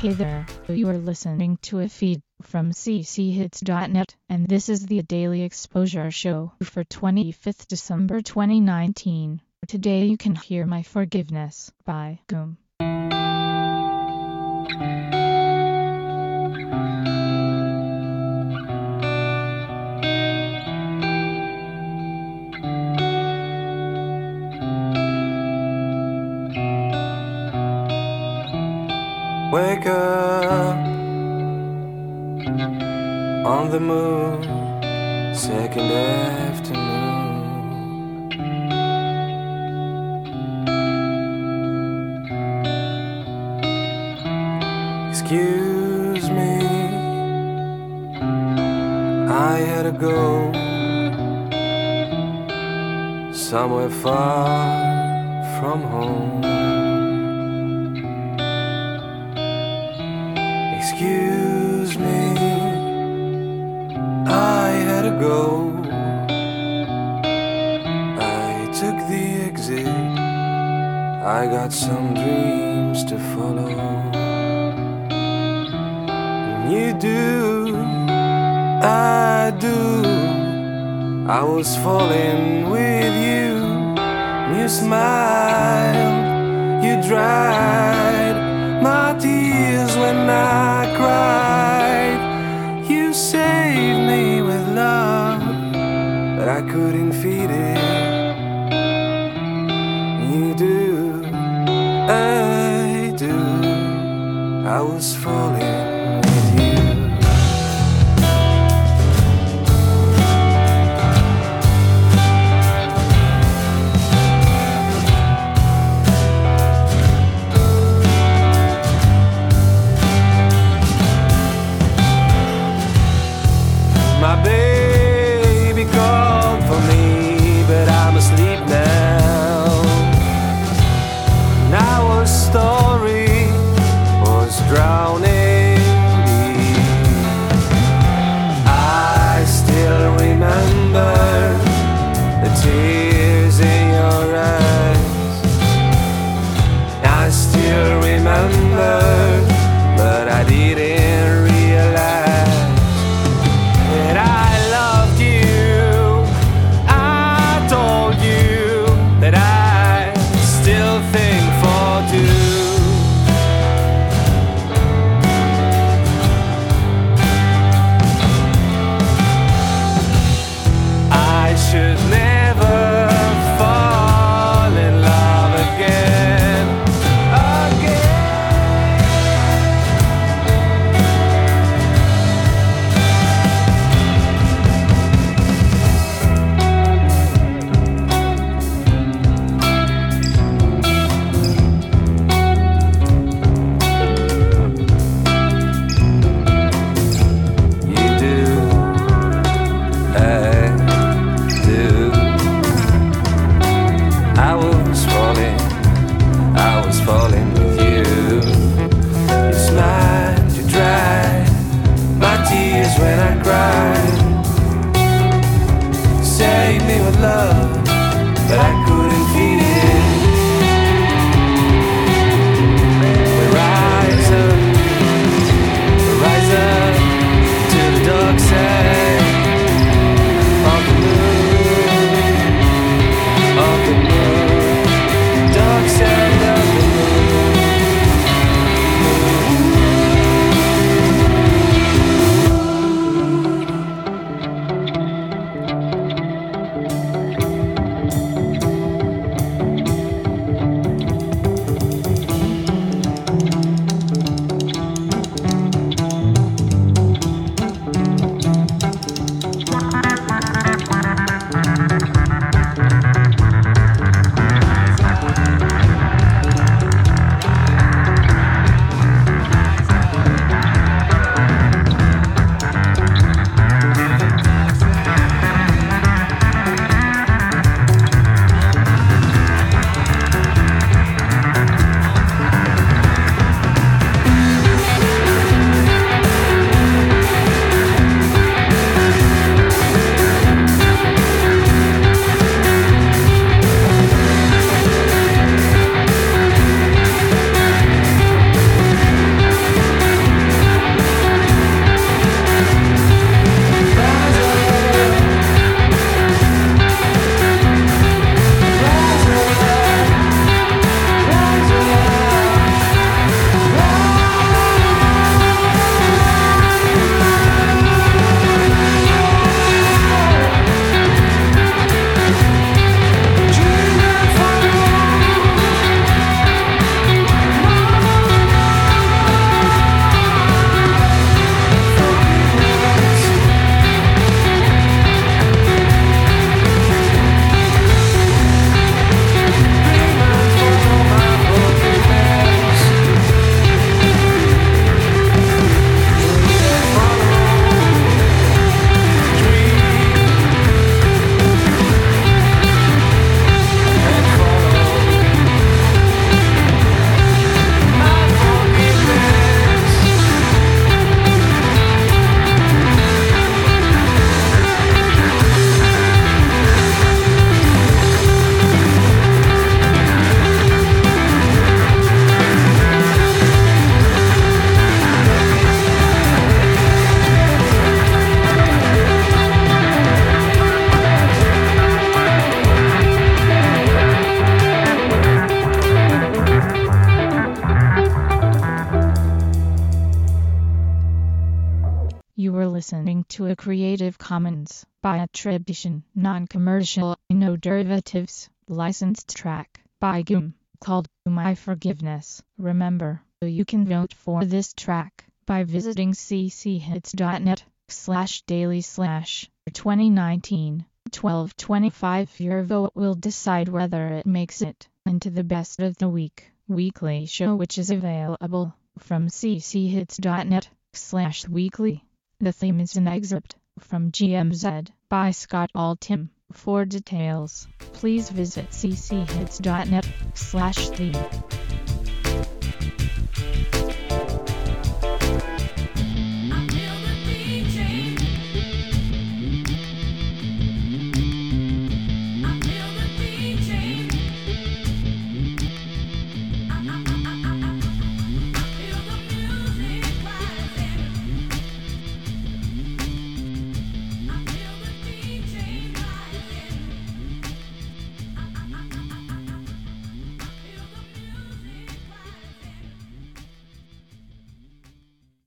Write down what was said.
Hey there, you are listening to a feed from cchits.net, and this is the Daily Exposure Show for 25th December 2019. Today you can hear My Forgiveness by Goom. Wake up on the moon, second afternoon. Excuse me, I had to go somewhere far from home. Excuse me, I had to go. I took the exit, I got some dreams to follow. And you do, I do. I was falling with you, and you smiled, you dried my tears when I cried. You saved me with love, but I couldn't feed it. You do, I do. I was falling with you. My baby called for me, but I'm asleep now. And our story was drowning listening to a Creative Commons by attribution, non-commercial, no derivatives, licensed track by Goom, called My Forgiveness. Remember, you can vote for this track by visiting cchits.net/daily/2019-1225. Your vote will decide whether it makes it into the Best of the Week weekly show, which is available from cchits.net/weekly. The theme is an excerpt from GMZ by Scott Altham. For details, please visit cchits.net/theme.